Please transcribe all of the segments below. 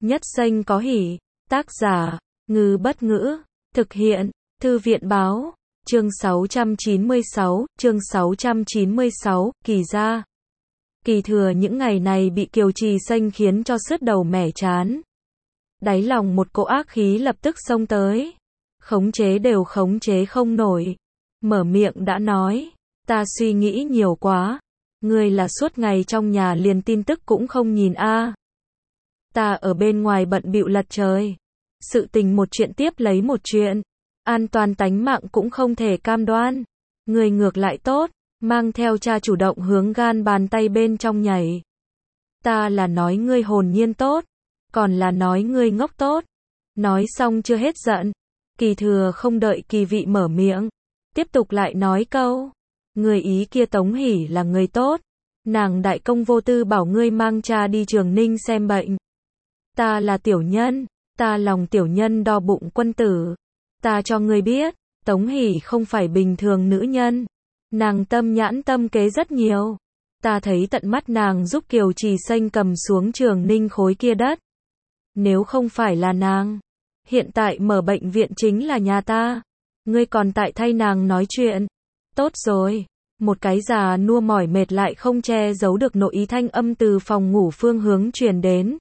Nhất Xanh có hỉ. Tác giả, Ngư Bất Ngữ. Thực hiện, Thư viện Báo. Chương 696, Kỳ gia. Kỳ Thừa những ngày này bị Kiều Trì Xanh khiến cho sứt đầu mẻ chán. Đáy lòng một cỗ ác khí lập tức xông tới. Khống chế đều khống chế không nổi. Mở miệng đã nói, ta suy nghĩ nhiều quá. Ngươi là suốt ngày trong nhà liền tin tức cũng không nhìn a. Ta ở bên ngoài bận bịu lật trời. Sự tình một chuyện tiếp lấy một chuyện. An toàn tánh mạng cũng không thể cam đoan. Ngươi ngược lại tốt, mang theo cha chủ động hướng gan bàn tay bên trong nhảy. Ta là nói ngươi hồn nhiên tốt, còn là nói ngươi ngốc tốt. Nói xong chưa hết giận. Kỳ Thừa không đợi Kỳ Vị mở miệng, tiếp tục lại nói câu. Người ý kia Tống Hỷ là người tốt. Nàng đại công vô tư bảo ngươi mang cha đi Trường Ninh xem bệnh. Ta là tiểu nhân, ta lòng tiểu nhân đo bụng quân tử. Ta cho ngươi biết, Tống Hỷ không phải bình thường nữ nhân. Nàng tâm nhãn tâm kế rất nhiều. Ta thấy tận mắt nàng giúp Kiều Trì Xanh cầm xuống Trường Ninh khối kia đất. Nếu không phải là nàng, hiện tại mở bệnh viện chính là nhà ta. Ngươi còn tại thay nàng nói chuyện. Tốt rồi. Một cái già nua mỏi mệt lại không che giấu được nội ý thanh âm từ phòng ngủ phương hướng truyền đến.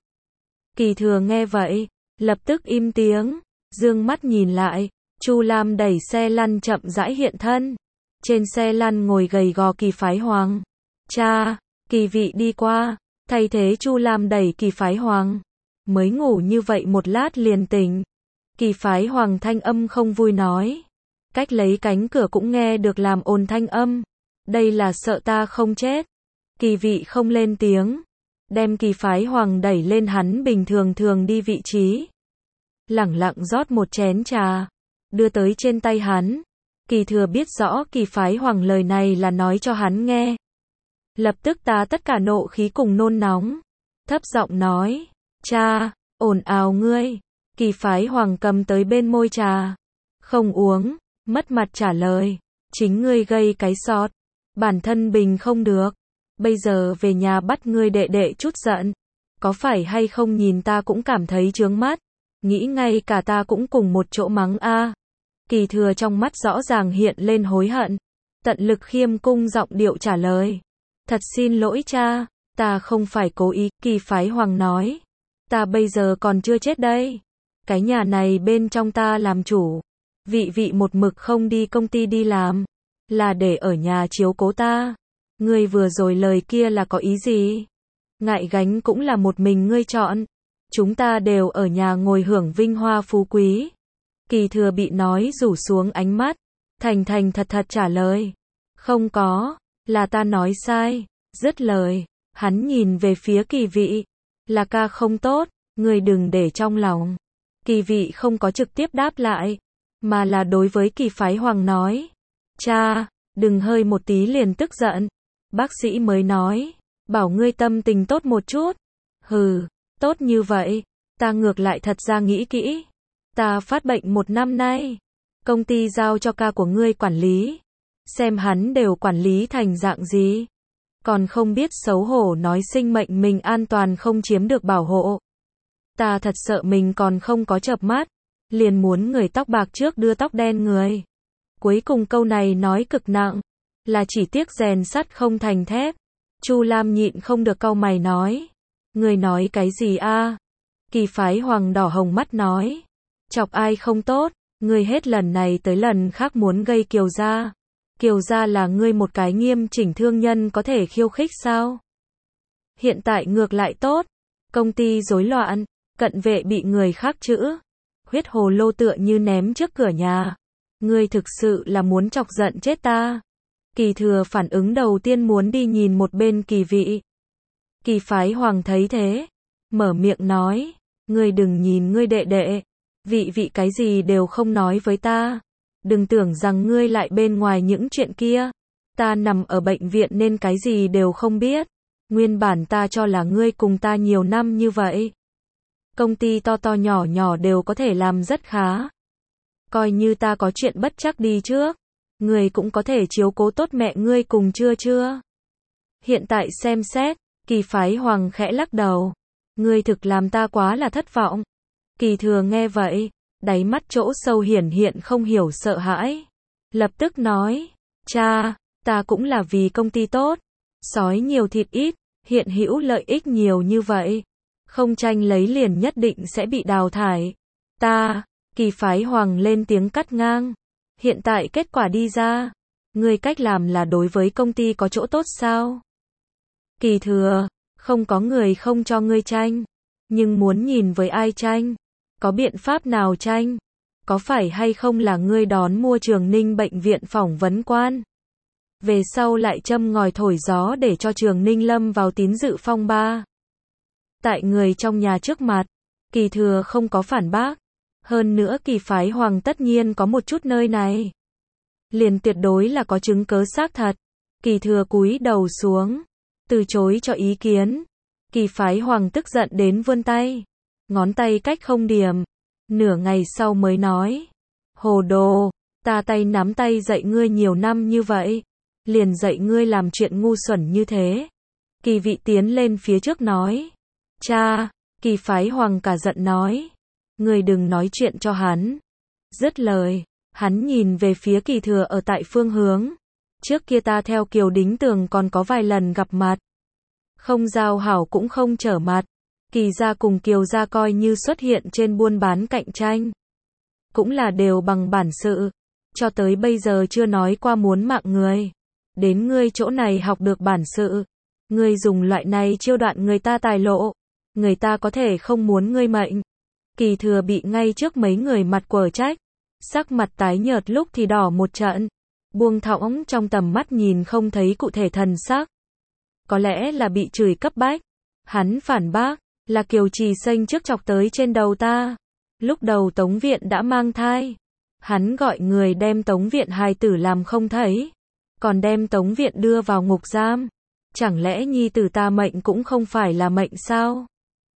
Kỳ Thừa nghe vậy, lập tức im tiếng, dương mắt nhìn lại, Chu Lam đẩy xe lăn chậm rãi hiện thân. Trên xe lăn ngồi gầy gò Kỳ Phái Hoàng. Cha, Kỳ Vị đi qua, thay thế Chu Lam đẩy Kỳ Phái Hoàng. Mới ngủ như vậy một lát liền tỉnh. Kỳ Phái Hoàng thanh âm không vui nói. Cách lấy cánh cửa cũng nghe được làm ồn thanh âm. Đây là sợ ta không chết. Kỳ Vị không lên tiếng, đem Kỳ Phái Hoàng đẩy lên hắn bình thường thường đi vị trí. Lẳng lặng rót một chén trà, đưa tới trên tay hắn. Kỳ Thừa biết rõ Kỳ Phái Hoàng lời này là nói cho hắn nghe. Lập tức tá tất cả nộ khí cùng nôn nóng. Thấp giọng nói, cha, ồn ào ngươi. Kỳ Phái Hoàng cầm tới bên môi trà. Không uống, mất mặt trả lời. Chính ngươi gây cái sọt. Bản thân bình không được. Bây giờ về nhà bắt ngươi đệ đệ chút giận. Có phải hay không nhìn ta cũng cảm thấy chướng mắt. Nghĩ ngay cả ta cũng cùng một chỗ mắng a. Kỳ Thừa trong mắt rõ ràng hiện lên hối hận. Tận lực khiêm cung giọng điệu trả lời. Thật xin lỗi cha, ta không phải cố ý. Kỳ Phái Hoàng nói. Ta bây giờ còn chưa chết đây. Cái nhà này bên trong ta làm chủ. Vị một mực không đi công ty đi làm. Là để ở nhà chiếu cố ta. Ngươi vừa rồi lời kia là có ý gì? Ngại gánh cũng là một mình ngươi chọn. Chúng ta đều ở nhà ngồi hưởng vinh hoa phú quý. Kỳ Thừa bị nói rủ xuống ánh mắt. Thành thành thật thật trả lời. Không có, là ta nói sai. Dứt lời, hắn nhìn về phía Kỳ Vị. Là ca không tốt, ngươi đừng để trong lòng. Kỳ Vị không có trực tiếp đáp lại, mà là đối với Kỳ Phái Hoàng nói. Cha, đừng hơi một tí liền tức giận. Bác sĩ mới nói, bảo ngươi tâm tình tốt một chút. Hừ, tốt như vậy, ta ngược lại thật ra nghĩ kỹ. Ta phát bệnh 1 năm nay. Công ty giao cho ca của ngươi quản lý. Xem hắn đều quản lý thành dạng gì. Còn không biết xấu hổ nói sinh mệnh mình an toàn không chiếm được bảo hộ. Ta thật sợ mình còn không có chợp mắt. Liền muốn người tóc bạc trước đưa tóc đen người. Cuối cùng câu này nói cực nặng. Là chỉ tiếc rèn sắt không thành thép. Chu Lam nhịn không được cau mày nói. Người nói cái gì a? Kỳ Phái Hoàng đỏ hồng mắt nói. Chọc ai không tốt, ngươi hết lần này tới lần khác muốn gây Kiều gia. Kiều gia là ngươi một cái nghiêm chỉnh thương nhân có thể khiêu khích sao? Hiện tại ngược lại tốt, công ty rối loạn, cận vệ bị người khác chữ, huyết hồ lô tựa như ném trước cửa nhà. Ngươi thực sự là muốn chọc giận chết ta. Kỳ Thừa phản ứng đầu tiên muốn đi nhìn một bên Kỳ Vị. Kỳ Phái Hoàng thấy thế, mở miệng nói, ngươi đừng nhìn ngươi đệ đệ. Vị cái gì đều không nói với ta. Đừng tưởng rằng ngươi lại bên ngoài những chuyện kia. Ta nằm ở bệnh viện nên cái gì đều không biết. Nguyên bản ta cho là ngươi cùng ta nhiều năm như vậy. Công ty to to nhỏ nhỏ đều có thể làm rất khá. Coi như ta có chuyện bất trắc đi trước. Ngươi cũng có thể chiếu cố tốt mẹ ngươi cùng chưa. Hiện tại xem xét, Kỳ Phái Hoàng khẽ lắc đầu. Ngươi thực làm ta quá là thất vọng. Kỳ Thừa nghe vậy, đáy mắt chỗ sâu hiển hiện không hiểu sợ hãi. Lập tức nói, cha, ta cũng là vì công ty tốt. Sói nhiều thịt ít, hiện hữu lợi ích nhiều như vậy. Không tranh lấy liền nhất định sẽ bị đào thải. Kỳ Phái Hoàng lên tiếng cắt ngang. Hiện tại kết quả đi ra. Ngươi cách làm là đối với công ty có chỗ tốt sao? Kỳ Thừa, không có người không cho ngươi tranh. Nhưng muốn nhìn với ai tranh? Có biện pháp nào tranh? Có phải hay không là ngươi đón mua Trường Ninh bệnh viện phỏng vấn quan? Về sau lại châm ngòi thổi gió để cho Trường Ninh lâm vào tín dự phong ba. Tại người trong nhà trước mặt, Kỳ Thừa không có phản bác. Hơn nữa Kỳ Phái Hoàng tất nhiên có một chút nơi này. Liền tuyệt đối là có chứng cớ xác thật. Kỳ Thừa cúi đầu xuống, từ chối cho ý kiến. Kỳ Phái Hoàng tức giận đến vươn tay. Ngón tay cách không điểm. Nửa ngày sau mới nói. Hồ đồ, ta tay nắm tay dạy ngươi nhiều năm như vậy. Liền dạy ngươi làm chuyện ngu xuẩn như thế. Kỳ Vị tiến lên phía trước nói. Cha, Kỳ Phái Hoàng cả giận nói. Ngươi đừng nói chuyện cho hắn. Dứt lời, hắn nhìn về phía Kỳ Thừa ở tại phương hướng. Trước kia ta theo Kiều Đính Tường còn có vài lần gặp mặt. Không giao hảo cũng không trở mặt. Kỳ gia cùng Kiều gia coi như xuất hiện trên buôn bán cạnh tranh. Cũng là đều bằng bản sự. Cho tới bây giờ chưa nói qua muốn mạng người. Đến ngươi chỗ này học được bản sự. Ngươi dùng loại này chiêu đoạn người ta tài lộ. Người ta có thể không muốn ngươi mệnh. Kỳ Thừa bị ngay trước mấy người mặt quở trách. Sắc mặt tái nhợt lúc thì đỏ một trận. Buông thõng trong tầm mắt nhìn không thấy cụ thể thần sắc. Có lẽ là bị chửi cấp bách. Hắn phản bác. Là Kiều Trì Xanh trước chọc tới trên đầu ta. Lúc đầu Tống Viện đã mang thai. Hắn gọi người đem Tống Viện hài tử làm không thấy. Còn đem Tống Viện đưa vào ngục giam. Chẳng lẽ nhi tử ta mệnh cũng không phải là mệnh sao?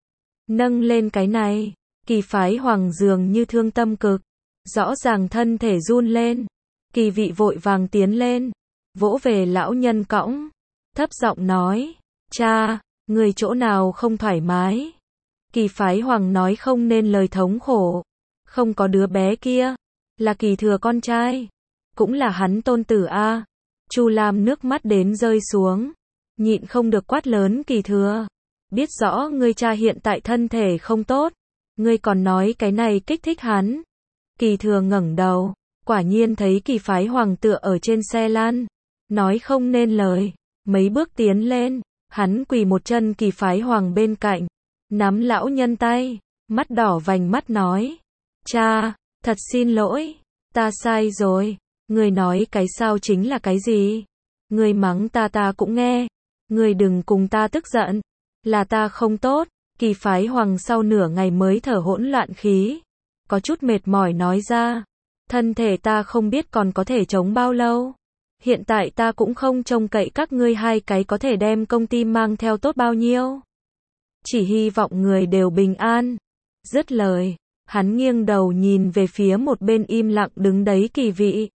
Nâng lên cái này, Kỳ Phái Hoàng dường như thương tâm cực. Rõ ràng thân thể run lên. Kỳ Vị vội vàng tiến lên. Vỗ về lão nhân cõng. Thấp giọng nói. Cha, người chỗ nào không thoải mái? Kỳ Phái Hoàng nói không nên lời thống khổ. Không có đứa bé kia. Là Kỳ Thừa con trai. Cũng là hắn tôn tử a. Chu Lam nước mắt đến rơi xuống. Nhịn không được quát lớn Kỳ Thừa. Biết rõ ngươi cha hiện tại thân thể không tốt. Ngươi còn nói cái này kích thích hắn. Kỳ Thừa ngẩng đầu. Quả nhiên thấy Kỳ Phái Hoàng tựa ở trên xe lăn. Nói không nên lời. Mấy bước tiến lên. Hắn quỳ một chân Kỳ Phái Hoàng bên cạnh. Nắm lão nhân tay. Mắt đỏ vành mắt nói. Cha, thật xin lỗi. Ta sai rồi. Ngươi nói cái sao chính là cái gì? Ngươi mắng ta cũng nghe. Ngươi đừng cùng ta tức giận. Là ta không tốt. Kỳ Phái Hoàng sau nửa ngày mới thở hỗn loạn khí. Có chút mệt mỏi nói ra. Thân thể ta không biết còn có thể chống bao lâu. Hiện tại ta cũng không trông cậy các ngươi hai cái có thể đem công ty mang theo tốt bao nhiêu. Chỉ hy vọng người đều bình an. Dứt lời, hắn nghiêng đầu nhìn về phía một bên im lặng đứng đấy Kỳ Vị.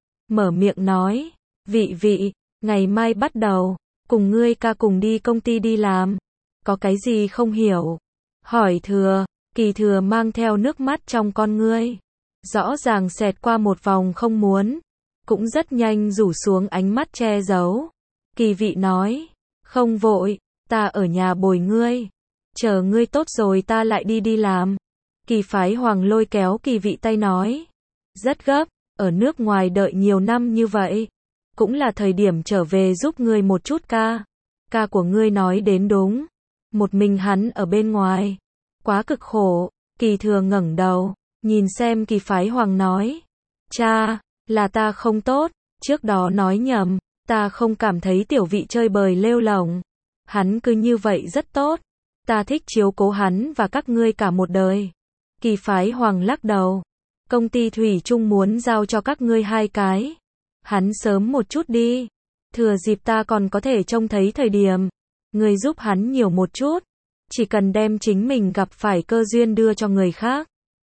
Mở miệng nói. Vị, ngày mai bắt đầu, cùng ngươi ca cùng đi công ty đi làm. Có cái gì không hiểu? Hỏi Thừa. Kỳ Thừa mang theo nước mắt trong con ngươi. Rõ ràng xẹt qua một vòng không muốn. Cũng rất nhanh rủ xuống ánh mắt che giấu. Kỳ Vị nói. Không vội, ta ở nhà bồi ngươi. Chờ ngươi tốt rồi ta lại đi làm. Kỳ Phái Hoàng lôi kéo Kỳ Vị tay nói. Rất gấp, ở nước ngoài đợi nhiều năm như vậy. Cũng là thời điểm trở về giúp ngươi một chút ca. Ca của ngươi nói đến đúng. Một mình hắn ở bên ngoài. Quá cực khổ. Kỳ Thừa ngẩng đầu. Nhìn xem Kỳ Phái Hoàng nói. Cha, là ta không tốt. Trước đó nói nhầm. Ta không cảm thấy tiểu Vị chơi bời lêu lổng. Hắn cứ như vậy rất tốt. Ta thích chiếu cố hắn và các ngươi cả một đời. Kỳ Phái Hoàng lắc đầu. Công ty thủy chung muốn giao cho các ngươi hai cái. Hắn sớm một chút đi. Thừa dịp ta còn có thể trông thấy thời điểm. Ngươi giúp hắn nhiều một chút. Chỉ cần đem chính mình gặp phải cơ duyên đưa cho người khác.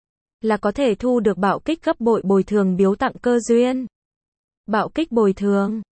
Là có thể thu được bạo kích gấp bội bồi thường biếu tặng cơ duyên. Bạo kích bồi thường.